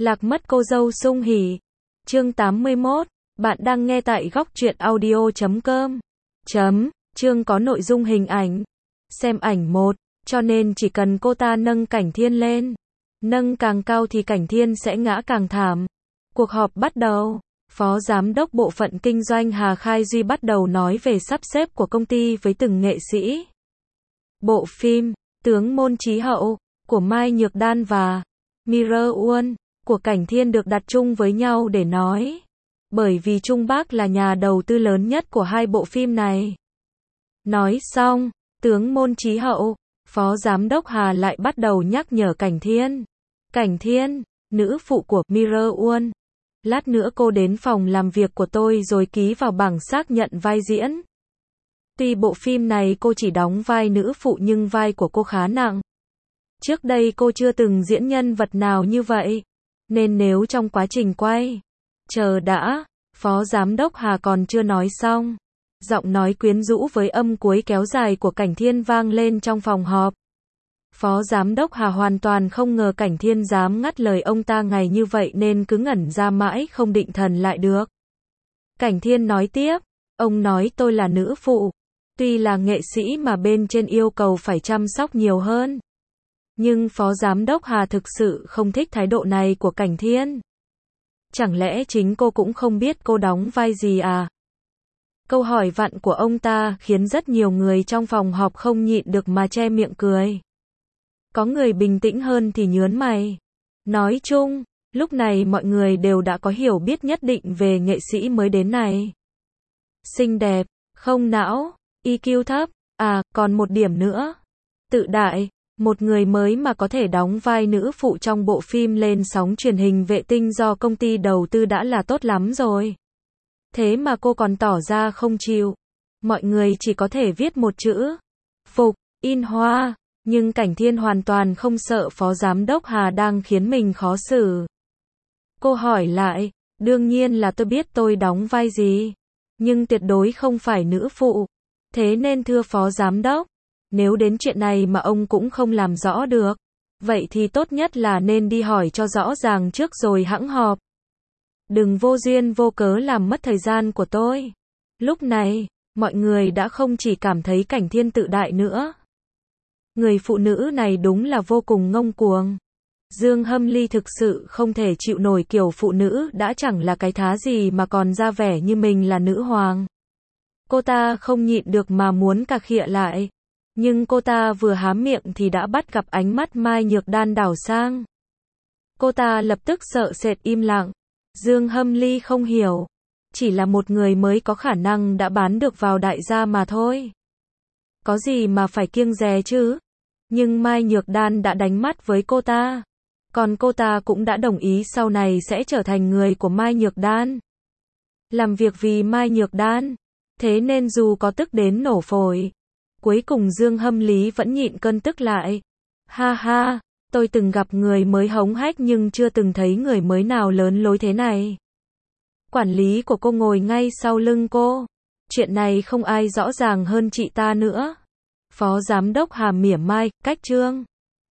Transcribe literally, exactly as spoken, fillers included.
Lạc mất cô dâu sung hỉ. Chương tám mươi mốt. Bạn đang nghe tại góc truyện audio chấm com. Chấm. Chương có nội dung hình ảnh. Xem ảnh một. Cho nên chỉ cần cô ta nâng Cảnh Thiên lên. Nâng càng cao thì Cảnh Thiên sẽ ngã càng thảm. Cuộc họp bắt đầu. Phó Giám đốc Bộ phận Kinh doanh Hà Khai Duy bắt đầu nói về sắp xếp của công ty với từng nghệ sĩ. Bộ phim Tướng Môn Chí Hậu của Mai Nhược Đan và Mirror One của Cảnh Thiên được đặt chung với nhau để nói. Bởi vì Trung Bắc là nhà đầu tư lớn nhất của hai bộ phim này. Nói xong, Tướng Môn Chí Hậu, Phó Giám đốc Hà lại bắt đầu nhắc nhở Cảnh Thiên. Cảnh Thiên, nữ phụ của Mirror One. Lát nữa cô đến phòng làm việc của tôi rồi ký vào bảng xác nhận vai diễn. Tuy bộ phim này cô chỉ đóng vai nữ phụ nhưng vai của cô khá nặng. Trước đây cô chưa từng diễn nhân vật nào như vậy. Nên nếu trong quá trình quay, chờ đã, Phó Giám đốc Hà còn chưa nói xong. Giọng nói quyến rũ với âm cuối kéo dài của Cảnh Thiên vang lên trong phòng họp. Phó Giám đốc Hà hoàn toàn không ngờ Cảnh Thiên dám ngắt lời ông ta ngày như vậy nên cứ ngẩn ra mãi không định thần lại được. Cảnh Thiên nói tiếp, ông nói tôi là nữ phụ. Tuy là nghệ sĩ mà bên trên yêu cầu phải chăm sóc nhiều hơn. Nhưng Phó Giám đốc Hà thực sự không thích thái độ này của Cảnh Thiên. Chẳng lẽ chính cô cũng không biết cô đóng vai gì à? Câu hỏi vặn của ông ta khiến rất nhiều người trong phòng họp không nhịn được mà che miệng cười. Có người bình tĩnh hơn thì nhớn mày. Nói chung, lúc này mọi người đều đã có hiểu biết nhất định về nghệ sĩ mới đến này. Xinh đẹp, không não, i kiu thấp, à, còn một điểm nữa. Tự đại, một người mới mà có thể đóng vai nữ phụ trong bộ phim lên sóng truyền hình vệ tinh do công ty đầu tư đã là tốt lắm rồi. Thế mà cô còn tỏ ra không chịu. Mọi người chỉ có thể viết một chữ. Phục, in hoa. Nhưng Cảnh Thiên hoàn toàn không sợ Phó Giám đốc Hà đang khiến mình khó xử. Cô hỏi lại, đương nhiên là tôi biết tôi đóng vai gì. Nhưng tuyệt đối không phải nữ phụ. Thế nên thưa Phó Giám đốc, nếu đến chuyện này mà ông cũng không làm rõ được, vậy thì tốt nhất là nên đi hỏi cho rõ ràng trước rồi hẵng họp. Đừng vô duyên vô cớ làm mất thời gian của tôi. Lúc này, mọi người đã không chỉ cảm thấy Cảnh Thiên tự đại nữa. Người phụ nữ này đúng là vô cùng ngông cuồng. Dương Hâm Ly thực sự không thể chịu nổi kiểu phụ nữ đã chẳng là cái thá gì mà còn ra vẻ như mình là nữ hoàng. Cô ta không nhịn được mà muốn cà khịa lại. Nhưng cô ta vừa há miệng thì đã bắt gặp ánh mắt Mai Nhược Đan đảo sang. Cô ta lập tức sợ sệt im lặng. Dương Hâm Ly không hiểu. Chỉ là một người mới có khả năng đã bán được vào đại gia mà thôi. Có gì mà phải kiêng dè chứ? Nhưng Mai Nhược Đan đã đánh mắt với cô ta. Còn cô ta cũng đã đồng ý sau này sẽ trở thành người của Mai Nhược Đan. Làm việc vì Mai Nhược Đan. Thế nên dù có tức đến nổ phổi, cuối cùng Dương Hâm Lý vẫn nhịn cơn tức lại. Ha ha, tôi từng gặp người mới hống hách nhưng chưa từng thấy người mới nào lớn lối thế này. Quản lý của cô ngồi ngay sau lưng cô. Chuyện này không ai rõ ràng hơn chị ta nữa. Phó Giám đốc Hà mỉa mai, cách trương.